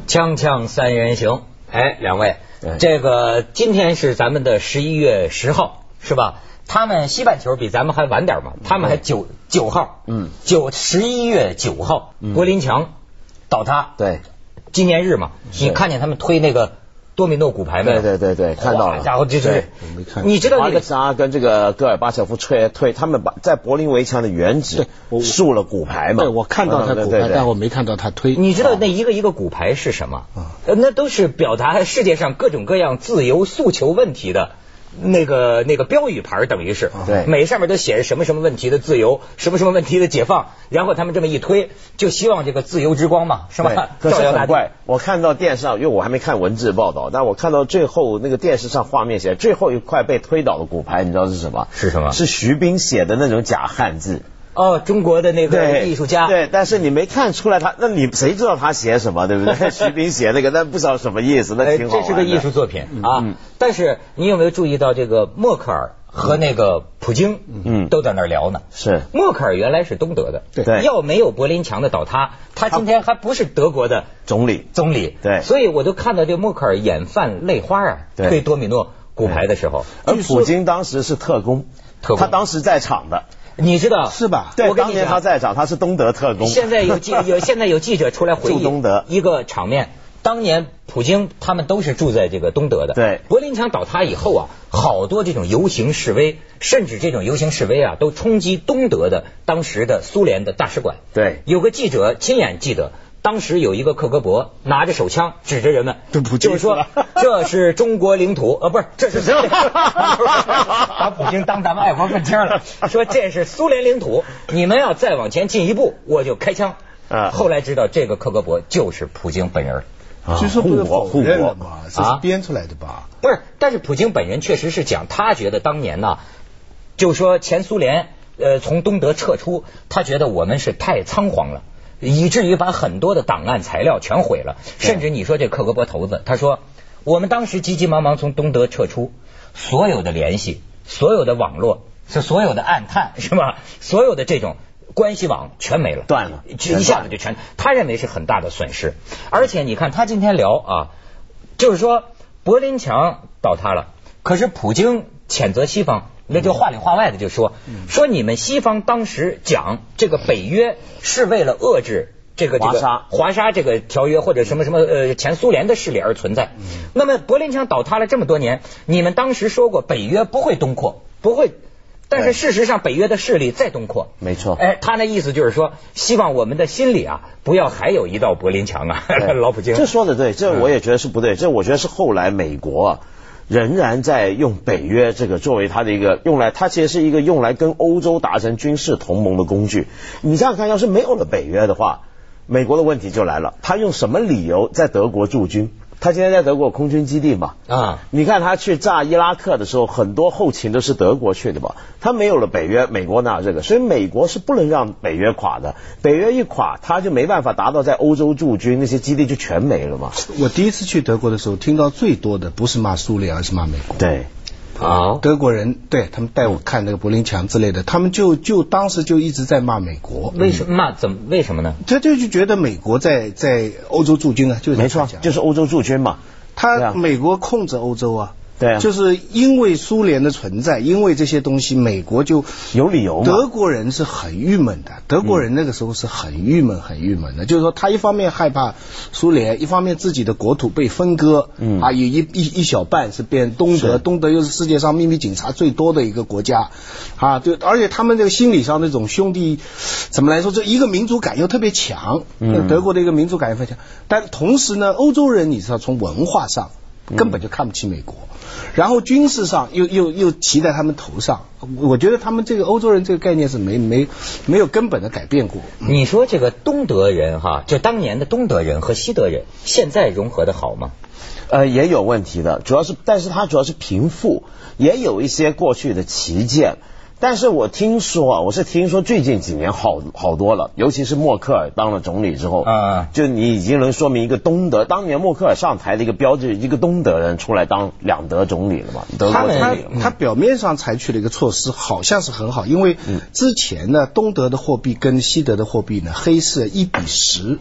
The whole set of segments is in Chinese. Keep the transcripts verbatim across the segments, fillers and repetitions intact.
锵锵三人行，哎，两位，这个今天是咱们的十一月十号，是吧？他们西半球比咱们还晚点嘛，他们还九九号，嗯，九十一月九号，柏林墙倒塌， 对， 纪念日嘛，你看见他们推那个多米诺骨牌没有？ 对对对对，看到了。 家伙，这是没看。 你知道那个沙跟这个戈尔巴乔夫推推，他们把在柏林围墙的原址竖了骨牌嘛？ 对，我看到他骨牌，但我没看到他推。 你知道那一个一个骨牌是什么？呃，那都是表达世界上各种各样自由诉求问题的。那个那个标语牌等于是， 对， 每上面都写着什么什么问题的自由，什么什么问题的解放，然后他们这么一推，就希望这个自由之光嘛，是吧？ 可是很怪，我看到电视上，因为我还没看文字报道，但我看到最后那个电视上画面写最后一块被推倒的骨牌，你知道是什么？ 是什么？ 是徐冰写的那种假汉字。 哦，中国的那个艺术家， 对，但是你没看出来他，那你谁知道他写什么，对不对？徐冰写那个，但不知道什么意思，那挺好玩的。 这是个艺术作品啊。嗯、但是你有没有注意到这个默克尔和那个普京，嗯，都在那儿聊呢？ 是， 默克尔原来是东德的， 对， 要没有柏林墙的倒塌，他今天还不是德国的总理， 总理， 对， 所以我都看到这默克尔眼泛泪花啊，推多米诺骨牌的时候， 而普京当时是特工，特工，他当时在场的。 你知道是吧？ 对，当年他在场，他是东德特工。 现在有记有现在有记者出来回忆东德一个场面，当年普京他们都是住在这个东德的。 对， 柏林墙倒塌以后啊，好多这种游行示威，甚至这种游行示威啊，都冲击东德的当时的苏联的大使馆。 对， 有个记者亲眼记得。当时有一个克格勃拿着手枪指着人们，就是说这是中国领土，呃，不是，这是把普京当咱们爱国愤青了，说这是苏联领土，你们要再往前进一步，我就开枪。啊，后来知道这个克格勃就是普京本人。 据说不是否认了嘛，这是编出来的吧？ 不是，但是普京本人确实是讲，他觉得当年呢，就说前苏联呃从东德撤出，他觉得我们是太仓皇了。以至于把很多的档案材料全毁了，甚至你说这克格勃头子，他说我们当时急急忙忙从东德撤出，所有的联系，所有的网络，是所有的暗探，是吧？所有的这种关系网全没了， 断了， 一下子就全，他认为是很大的损失。而且你看他今天聊啊，就是说柏林墙倒塌了，可是普京谴责西方。那就话里话外的就说说你们西方当时讲这个北约是为了遏制这个这个华沙华沙这个条约或者什么什么呃前苏联的势力而存在。那么柏林墙倒塌了这么多年，你们当时说过北约不会东扩，不会，但是事实上北约的势力在东扩。 没错。 哎，他那意思就是说，希望我们的心里啊不要还有一道柏林墙啊，老普京。 这说的对，这我也觉得是不对，这我觉得是后来美国啊。仍然在用北约这个作为它的一个用来，它其实是一个用来跟欧洲达成军事同盟的工具。你想想看，要是没有了北约的话，美国的问题就来了，他用什么理由在德国驻军？他今天在德国空军基地嘛，啊，你看他去炸伊拉克的时候，很多后勤都是德国去的嘛。他没有了北约，美国哪有这个？所以美国是不能让北约垮的。北约一垮，他就没办法达到在欧洲驻军，那些基地就全没了嘛。 我第一次去德国的时候，听到最多的不是骂苏联，而是骂美国。 对。 好， 德国人对他们带我看那个柏林墙之类的，他们就就当时就一直在骂美国。 为什么骂？怎么？为什么呢？ 他就就觉得美国在在欧洲驻军啊，就是没错，就是欧洲驻军嘛。 他美国控制欧洲啊。 对啊， 就是因为苏联的存在，因为这些东西，美国就有理由嘛。 德国人是很郁闷的，德国人那个时候是很郁闷、很郁闷的。就是说，他一方面害怕苏联，一方面自己的国土被分割，嗯啊，有一一一小半是变东德，东德又是世界上秘密警察最多的一个国家，啊，就而且他们这个心理上那种兄弟，怎么来说，这一个民族感又特别强，嗯，德国的一个民族感又非常强。但同时呢，欧洲人你知道，从文化上根本就看不起美国。然后军事上又又又骑在他们头上，我觉得他们这个欧洲人这个概念是没没没有根本的改变过。 你说这个东德人哈，就当年的东德人和西德人，现在融合的好吗？ 呃，也有问题的，主要是，但是它主要是贫富，也有一些过去的旗舰。但是我听说啊，我是听说最近几年好好多了，尤其是默克尔当了总理之后，啊，就你已经能说明一个东德，当年默克尔上台的一个标志，一个东德人出来当两德总理了嘛？德国总理。 他他表面上采取了一个措施，好像是很好，因为之前呢，东德的货币跟西德的货币呢，黑色一比十。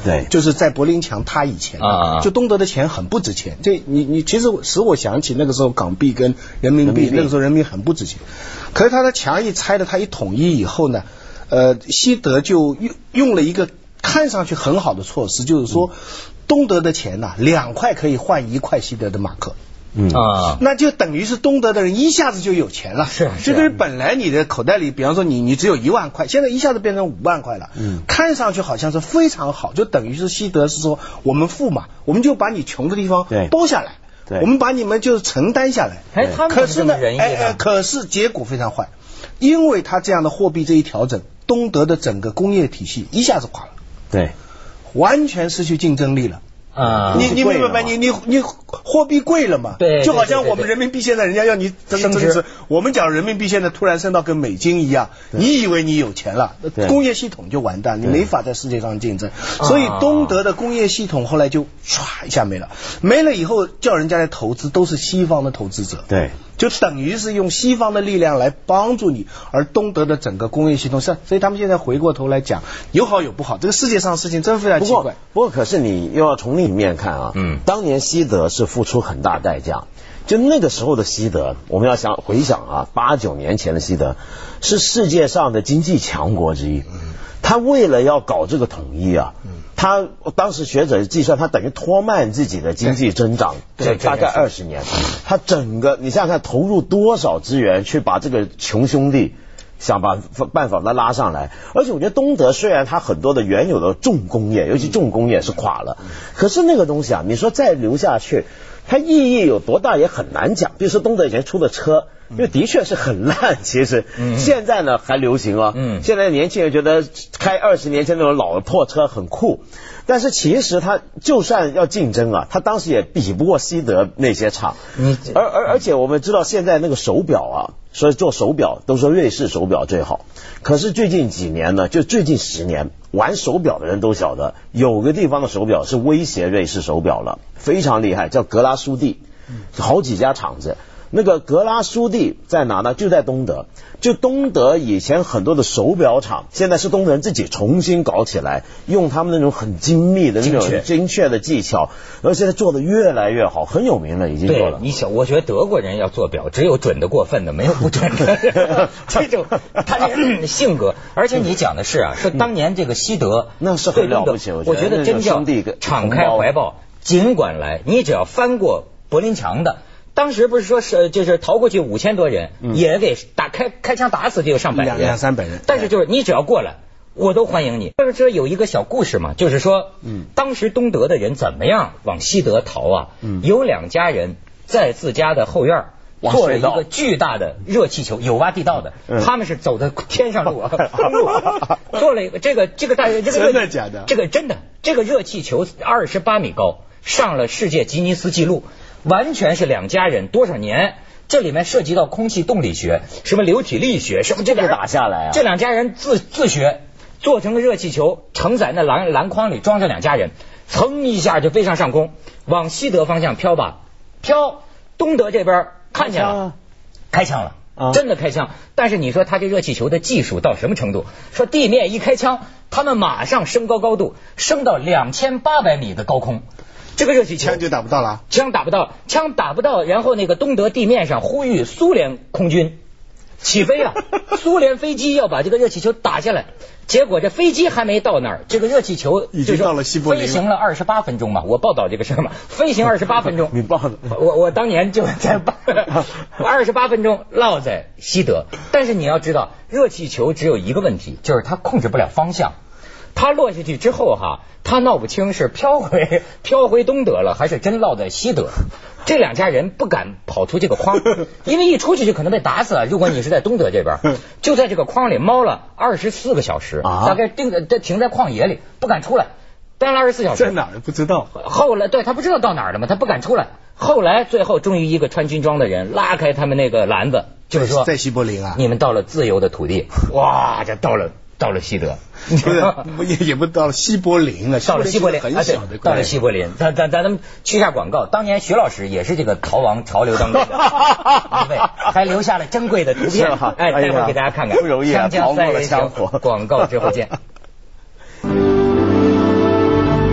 对， 就是在柏林墙塌以前啊， 就东德的钱很不值钱。这你你其实使我想起那个时候港币跟人民币，那个时候人民币很不值钱。可是他的墙一拆了，他一统一以后呢，呃，西德就用用了一个看上去很好的措施，就是说东德的钱呐、啊，两块可以换一块西德的马克。 嗯啊， 那就等于是东德的人一下子就有钱了， 是， 就等于本来你的口袋里，比方说你你只有一万块，现在一下子变成五万块了，嗯，看上去好像是非常好，就等于是西德是说我们富嘛，我们就把你穷的地方包下来， 对， 我们把你们就是承担下来， 哎，他们可是呢， 哎哎，可是结果非常坏，因为他这样的货币这一调整，东德的整个工业体系一下子垮了， 对， 完全失去竞争力了。 啊， 你你明白吗？你你你货币贵了嘛？ 对， 就好像我们人民币现在人家要你增值，我们讲人民币现在突然升到跟美金一样，你以为你有钱了，工业系统就完蛋，你没法在世界上竞争。所以东德的工业系统后来就唰一下没了，没了以后叫人家来投资都是西方的投资者， 对， 就等于是用西方的力量来帮助你，而东德的整个工业系统是，所以他们现在回过头来讲，有好有不好。这个世界上的事情真非常奇怪。 不过，不过可是你又要从另一面看啊，嗯，当年西德是付出很大代价。就那个时候的西德，我们要想回想啊，八九年前的西德是世界上的经济强国之一。他为了要搞这个统一啊，他当时学者计算，他等于拖慢自己的经济增长， 对， 大概二十年。他整个你想想看，投入多少资源去把这个穷兄弟想把办法把它拉上来。而且我觉得东德虽然它很多的原有的重工业，尤其重工业是垮了，可是那个东西啊，你说再留下去，它意义有多大也很难讲。比如说东德以前出的车，因为的确是很烂，其实、嗯、现在呢还流行啊。嗯，现在年轻人觉得开二十年前那种老的破车很酷，但是其实他就算要竞争啊，他当时也比不过西德那些厂。嗯，而而而且我们知道现在那个手表啊，所以做手表都说瑞士手表最好。可是最近几年呢，就最近十年，玩手表的人都晓得，有个地方的手表是威胁瑞士手表了，非常厉害，叫格拉苏蒂，好几家厂子。那个格拉苏蒂在哪呢？就在东德。就东德以前很多的手表厂，现在是东德人自己重新搞起来，用他们那种很精密的那种精确的技巧，而现在做的越来越好，很有名了，已经做了。 对，你想，我觉得德国人要做表，只有准的过分的，没有不准的。这种他这个性格，而且你讲的是啊，说当年这个西德、 嗯、那是很了不起， 我觉得真叫敞开怀抱，尽管来，你只要翻过柏林墙的。当时不是说是就是逃过去五千多人，嗯、也给打开开枪打死就有上百人， 两三百人。 但是就是你只要过来，我都欢迎你。就是说有一个小故事嘛，就是说，嗯，当时东德的人怎么样往西德逃啊？嗯，有两家人在自家的后院做了一个巨大的热气球，有挖地道的，嗯、他们是走的天上路啊，公路，做了一个这个这个大这个真的假的？ 这个真的，这个热气球二十八米高，上了世界吉尼斯纪录。完全是两家人多少年，这里面涉及到空气动力学、什么流体力学，什么这个打下来啊！ 这两家人自自学做成个热气球，承载那篮篮筐里装着两家人，噌一下就飞上上空，往西德方向飘吧，飘。东德这边看见了，开枪了，啊、真的开枪。但是你说他这热气球的技术到什么程度？说地面一开枪，他们马上升高高度，升到两千八百米的高空。这个热气球枪就打不到了， 枪打不到，枪打不到，然后那个东德地面上呼吁苏联空军起飞了，苏联飞机要把这个热气球打下来，结果这飞机还没到那儿，这个热气球已经到了西柏林， 飞行了二十八分钟嘛，我报道这个事嘛，飞行二十八分钟， 你报的， 我我当年就在二十八分钟落在西德，但是你要知道，热气球只有一个问题，就是它控制不了方向。他落下去之后哈，他闹不清是飘回飘回东德了，还是真落在西德。这两家人不敢跑出这个框，因为一出去就可能被打死了。如果你是在东德这边，就在这个框里猫了二十四个小时，啊、大概定在停在旷野里，不敢出来，待了二十四小时。 在哪儿不知道。 后来对他不知道到哪儿了嘛，他不敢出来。后来最后终于一个穿军装的人拉开他们那个篮子，就是说在西柏林啊， 你们到了自由的土地。哇，这到了。到了西德， 不是也也不到了西柏林了， 到了西柏林很小的、 啊，到了西柏林，咱咱咱们去一下广告。当年徐老师也是这个逃亡潮流当中的一位，还留下了珍贵的图片。哎，待会儿给大家看看， 不容易啊， 逃过了枪火。广告之后见。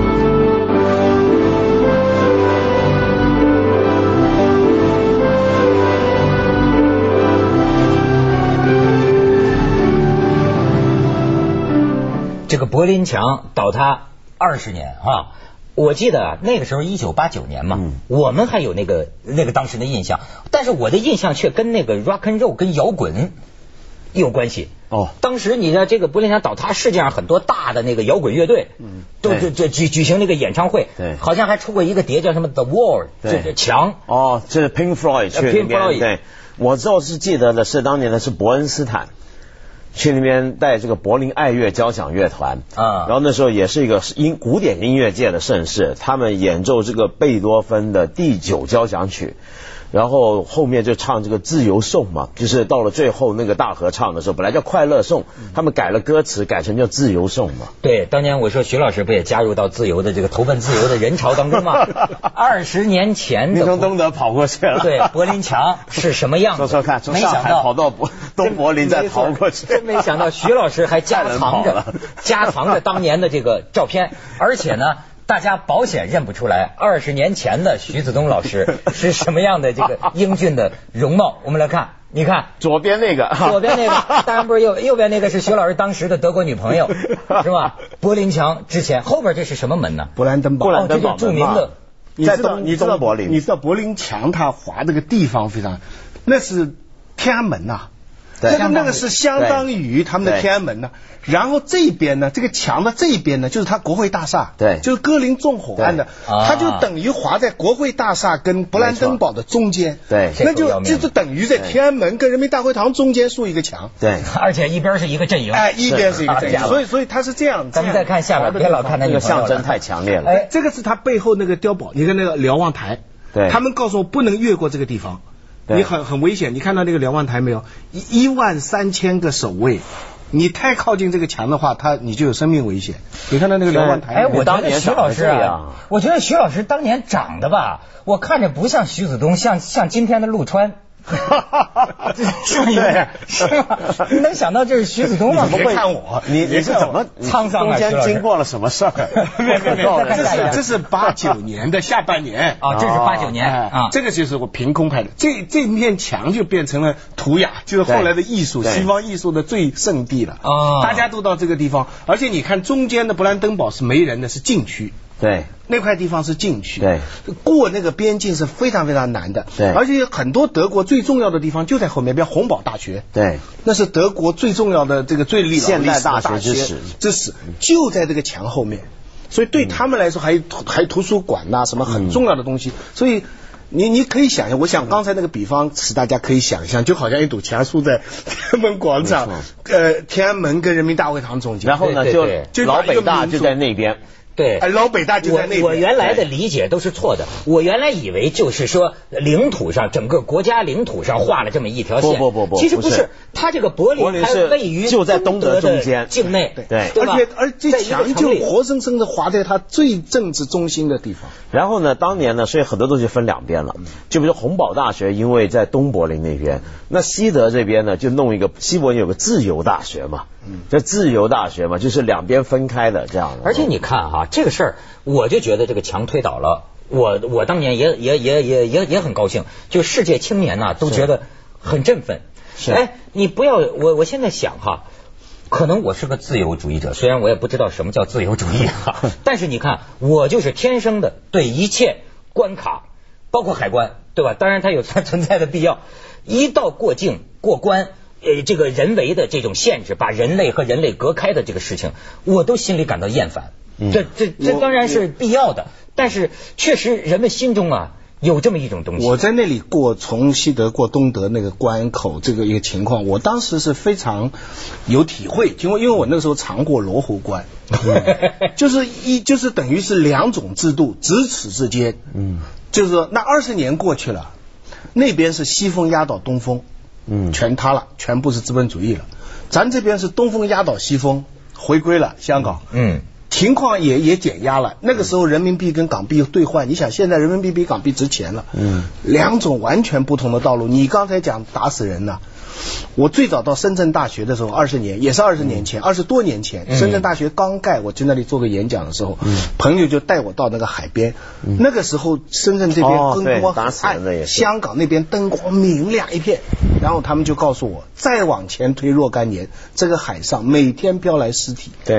这个柏林墙倒塌二十年啊。我记得那个时候一九八九年嘛，嗯、我们还有那个那个当时的印象，但是我的印象却跟那个 rock and roll 跟摇滚有关系。哦，当时你的这个柏林墙倒塌，世界上很多大的那个摇滚乐队，嗯，都就就举举行那个演唱会，对，好像还出过一个碟叫什么 The Wall， 就是墙。 哦，这是 Pink Floyd 去那边，对，我倒是记得的是当年的是伯恩斯坦。去那边带这个柏林爱乐交响乐团啊，然后那时候也是一个音古典音乐界的盛事，他们演奏这个贝多芬的第九交响曲，然后后面就唱这个自由颂嘛，就是到了最后那个大合唱的时候，本来叫快乐颂，他们改了歌词，改成叫自由颂嘛。 对，当年我说徐老师不也加入到自由的这个投奔自由的人潮当中吗？二十年前你从东德跑过去了， 对，柏林墙是什么样子？ 说说看，从上海跑到东柏林再逃过去， 真没想到徐老师还加藏着加藏着当年的这个照片，而且呢。大家保险认不出来，二十年前的徐子东老师是什么样的这个英俊的容貌。我们来看，你看左边那个， 左边那个，当然不是右右边那个是徐老师当时的德国女朋友，是吧？柏林墙之前，后边这是什么门呢？ 勃兰登堡， 勃兰登堡著名的。 你知道你知道柏林，你知道柏林墙它划这个地方非常，那是天安门呐、啊。那个那个是相当于他们的天安门呢，然后这边呢，这个墙的这边呢，就是它国会大厦， 对， 就是戈林纵火案的，它就等于划在国会大厦跟勃兰登堡的中间， 对， 那就就是等于在天安门跟人民大会堂中间竖一个墙， 对， 而且一边是一个阵营， 哎，一边是一个阵营，所以所以它是这样。 咱们再看下面，别老看那个象征太强烈了。 哎，这个是它背后那个碉堡，你看那个瞭望台， 对， 他们告诉我不能越过这个地方。你很很危险，你看到那个瞭望台没有？一一万三千个守卫，你太靠近这个墙的话，它你就有生命危险。你看到那个瞭望台？ 哎，我当年徐老师啊，我觉得徐老师当年长得吧，我看着不像徐子东，像像今天的陆川。是不是？是吧？你能想到这是徐子东吗？ 你别看我， 你你是怎么沧桑啊？ 中间经过了什么事儿？ 这是这是八九年的下半年啊，这是八九年啊， 这个就是我凭空拍的。这这面墙就变成了涂鸦，就是后来的艺术，西方艺术的最圣地了啊！大家都到这个地方，而且你看中间的勃兰登堡是没人的，是禁区。 对， 那块地方是禁区， 对， 过那个边境是非常非常难的， 对， 而且很多德国最重要的地方就在后面，比如洪堡大学， 对， 那是德国最重要的这个最历史现代大学之始， 之始就在这个墙后面，所以对他们来说还有还有图书馆呐、啊，什么很重要的东西，嗯、所以。你你可以想象，我想刚才那个比方使大家可以想象，就好像一堵墙竖在天安门广场，呃，天安门跟人民大会堂中间， 然后呢， 对对对就就老北大就在那边。 对， 老北大就在那边。 我我原来的理解都是错的，我原来以为就是说领土上整个国家领土上画了这么一条线， 不不不不， 其实不是，它这个柏林还位于就在东德中间境内， 对， 而且而这墙就活生生的划在它最政治中心的地方。 然后呢，当年呢，所以很多东西分两边了，就比如洪堡大学，因为在东柏林那边，那西德这边呢，就弄一个西柏林有个自由大学嘛。这自由大学嘛，就是两边分开的这样的。 而且你看哈，这个事儿，我就觉得这个墙推倒了，我我当年也也也也也也很高兴，就世界青年呐、啊、都觉得很振奋。 是， 哎，你不要我我现在想哈，可能我是个自由主义者，虽然我也不知道什么叫自由主义哈，但是你看，我就是天生的对一切关卡，包括海关，对吧？当然它有它存在的必要，一到过境过关。呃，这个人为的这种限制，把人类和人类隔开的这个事情，我都心里感到厌烦。嗯、这这这当然是必要的，但是确实人们心中啊有这么一种东西。 我在那里过从西德过东德那个关口这个一个情况，我当时是非常有体会，因为因为我那个时候尝过罗湖关，嗯、就是一就是等于是两种制度咫尺之间。嗯，就是说那二十年过去了，那边是西风压倒东风。嗯，全塌了，全部是资本主义了。咱这边是东风压倒西风，回归了香港。嗯，情况也也减压了。那个时候人民币跟港币兑换，你想现在人民币比港币值钱了。嗯，两种完全不同的道路。你刚才讲打死人呢、啊，我最早到深圳大学的时候，二十年也是二十年前，二十多年前，嗯、深圳大学刚盖，我去那里做个演讲的时候，嗯、朋友就带我到那个海边。嗯、那个时候深圳这边灯光很暗，哦、香港那边灯光明亮一片。然后他们就告诉我，再往前推若干年，这个海上每天飘来尸体。 对，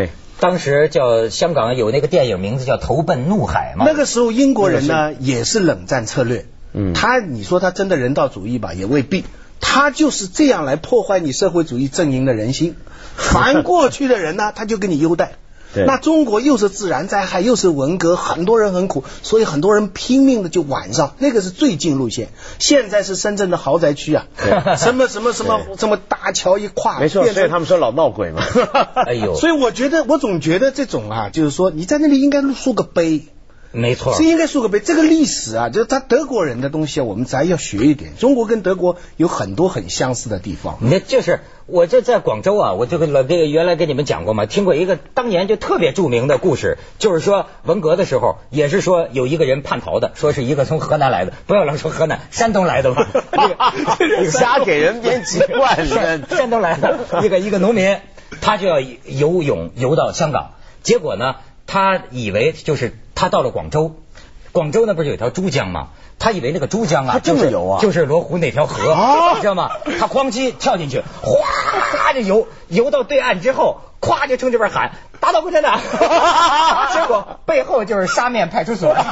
当时叫香港有那个电影名字叫《投奔怒海》嘛。 那个时候英国人呢也是冷战策略， 嗯， 他你说他真的人道主义吧，也未必，他就是这样来破坏你社会主义阵营的人心。反过去的人呢，他就给你优待。那中国又是自然灾害，又是文革，很多人很苦，所以很多人拼命的就晚上，那个是最近路线。现在是深圳的豪宅区啊，什么什么什么什么大桥一跨， 没错，所以他们说老闹鬼嘛。 哎呦， 所以我觉得，我总觉得这种啊，就是说你在那里应该竖个碑。 没错， 是应该竖个碑。这个历史啊，就是他德国人的东西啊，我们咱要学一点。中国跟德国有很多很相似的地方。 你就是我这在广州啊，我这个老这个原来跟你们讲过嘛，听过一个当年就特别著名的故事，就是说文革的时候，也是说有一个人叛逃的，说是一个从河南来的，不要老说河南，山东来的嘛， 你瞎给人编籍贯山山东来的一个一个农民，他就要游泳游到香港，结果呢，他以为就是他到了广州，广州那不是有条珠江吗？他以为那个珠江啊， 这么游啊， 就是罗湖那条河， 啊、 你知道吗？他哐叽跳进去，哗就游，游到对岸之后，咵就冲这边喊打倒共产党，结果背后就是沙面派出所。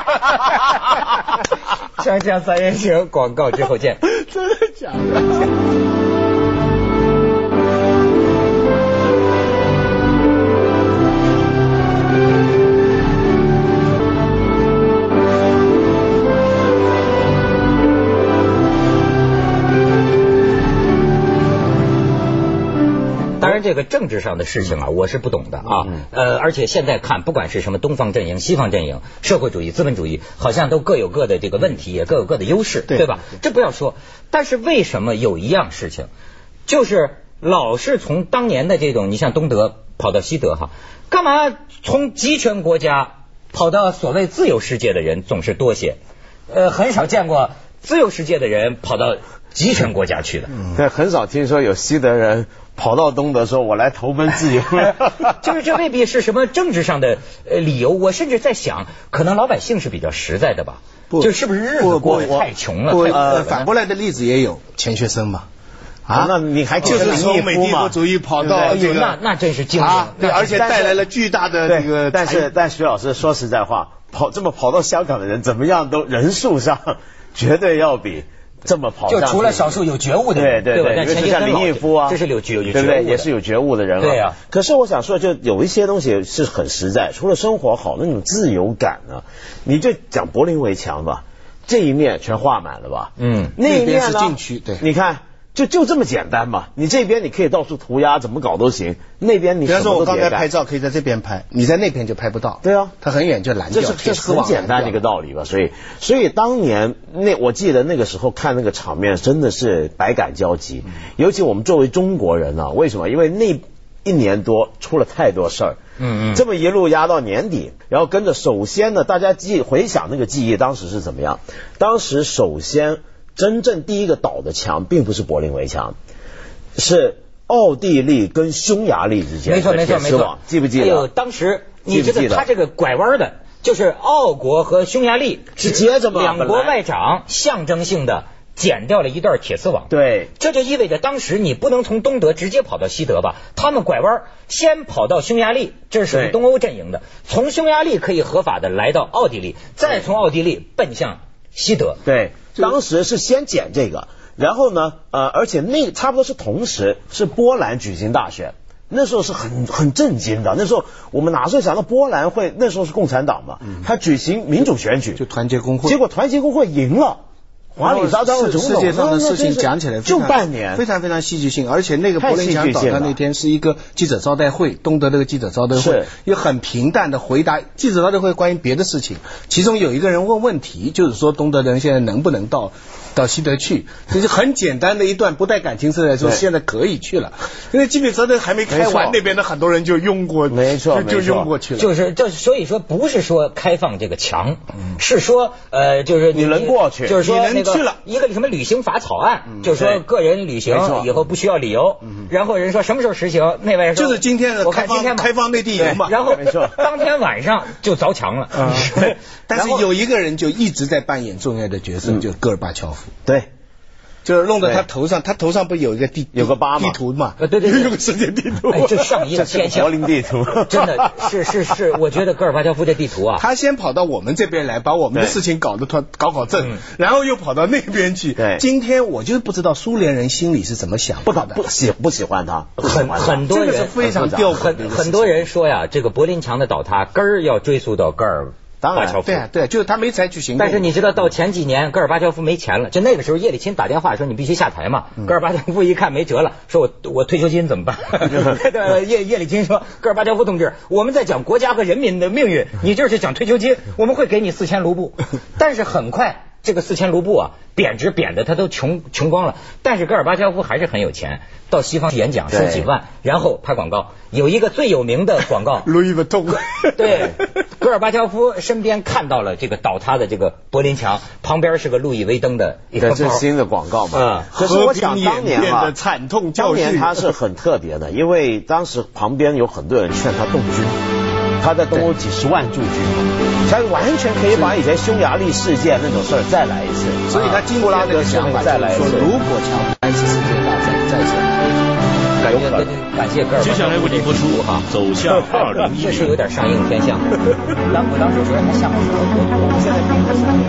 锵锵三人行，广告之后见。 真的假的？ 当然，这个政治上的事情啊，我是不懂的啊。呃，而且现在看，不管是什么东方阵营、西方阵营，社会主义、资本主义，好像都各有各的这个问题，也各有各的优势，对, 对吧？这不要说。但是为什么有一样事情，就是老是从当年的这种，你像东德跑到西德哈，干嘛从集权国家跑到所谓自由世界的人总是多些？呃，很少见过自由世界的人跑到集权国家去的。 对，很少听说有西德人跑到东德说我来投奔自由。 就是这未必是什么政治上的呃理由，我甚至在想，可能老百姓是比较实在的吧，就是不是日子过得太穷了。 呃，反过来的例子也有，钱学森嘛。 啊，那你还就是从美帝国主义跑到这个， 那那真是惊人， 对，而且带来了巨大的这个。 但是但徐老师说实在话，跑这么跑到香港的人，怎么样都人数上绝对要比这么跑， 就除了少数有觉悟的人， 对对对， 对，像林毅夫啊， 这是有觉有对不对？也是有觉悟的人啊。 对啊。 可是我想说，就有一些东西是很实在，除了生活好那种自由感呢，你就讲柏林围墙吧，这一面全画满了吧？ 嗯， 那一面是禁区，对， 你看。就就这么简单嘛，你这边你可以到处涂鸦，怎么搞都行。那边你比方说我刚才拍照可以在这边拍，你在那边就拍不到。 对啊， 它很远就拦掉。 这是这是很简单的一个道理吧。所以所以当年那我记得那个时候看那个场面真的是百感交集，嗯、尤其我们作为中国人啊，为什么？因为那一年多出了太多事儿。 嗯嗯， 这么一路压到年底，然后跟着首先呢，大家记回想那个记忆，当时是怎么样？当时首先真正第一个倒的墙，并不是柏林围墙。是奥地利跟匈牙利之间， 没错没错没错， 记不记得？ 哎呦，当时你这个他这个拐弯的，就是奥国和匈牙利是接着嘛， 两国外长象征性的剪掉了一段铁丝网。 对， 这就意味着当时你不能从东德直接跑到西德吧？他们拐弯先跑到匈牙利，这是属于东欧阵营的，从匈牙利可以合法的来到奥地利，再从奥地利奔向西德。 对，当时是先剪这个。然后呢，呃，而且那差不多是同时是波兰举行大选，那时候是很很震惊的。那时候我们哪时候想到波兰会，那时候是共产党嘛，嗯、他举行民主选举， 就团结工会， 结果团结工会赢了。华里扎当的总统， 世界上的事情讲起来就半年， 非常非常戏剧性。而且那个柏林墙倒塌那天是一个记者招待会，东德那个记者招待会，也很平淡的回答记者招待会关于别的事情。其中有一个人问问题，就是说东德人现在能不能到到西德去？这是很简单的一段，不带感情色彩说现在可以去了。因为基本招待还没开完，那边的很多人就拥过， 没错， 就拥过去了。 就是这，所以说不是说开放这个墙，嗯、是说呃，就是你能过去， 就是说你能去了。 一个什么旅行法草案，嗯、就是说个人旅行以后不需要理由，嗯、然后人说什么时候实行，那位说就是今天的开放开放内地游嘛， 然后当天晚上就凿墙了。 嗯、但是有一个人就一直在扮演重要的角色，嗯、就是戈尔巴乔夫。 对。 就是弄到他头上，他头上不有一个地有个疤吗？ 地图嘛？ 对对对， 有个世界地图。 哎，这上映天象， 柏林地图， 真的是是是，我觉得戈尔巴乔夫这地图啊， 他先跑到我们这边来，把我们的事情搞得搞搞搞正，然后又跑到那边去。 对， 今天我就不知道苏联人心里是怎么想的， 不不喜不喜欢他， 很很多人这个是非常吊很很多人说呀，这个柏林墙的倒塌根儿要追溯到戈尔。 当然， 对啊，对啊，就是他没采取行动。 但是你知道，到前几年，戈尔巴乔夫没钱了，就那个时候，叶利钦打电话说你必须下台嘛。戈尔巴乔夫一看没辙了，说我我退休金怎么办？叶叶利钦说，戈尔巴乔夫同志，我们在讲国家和人民的命运，你这是讲退休金，我们会给你四千卢布。但是很快，这个四千卢布啊，贬值贬的他都穷穷光了。但是戈尔巴乔夫还是很有钱，到西方去演讲收几万，然后拍广告。有一个最有名的广告， 路易威登。 对，戈尔巴乔夫身边看到了这个倒塌的这个柏林墙，旁边是个路易威登的一个包。 这是新的广告嘛？ 嗯。 可是我想当年啊， 的惨痛教训， 当年他是很特别的，因为当时旁边有很多人劝他动军，他在东欧几十万驻军，他完全可以把以前匈牙利事件那种事儿再来一次。 所以他经过那个想法， 再来一次， 说如果强来一次世界大战再次。 感谢感谢戈尔巴乔夫。 接下来为您播出哈，走向二零一零， 这是有点上映天象。当我当时觉得他像是个国土，现在并不是。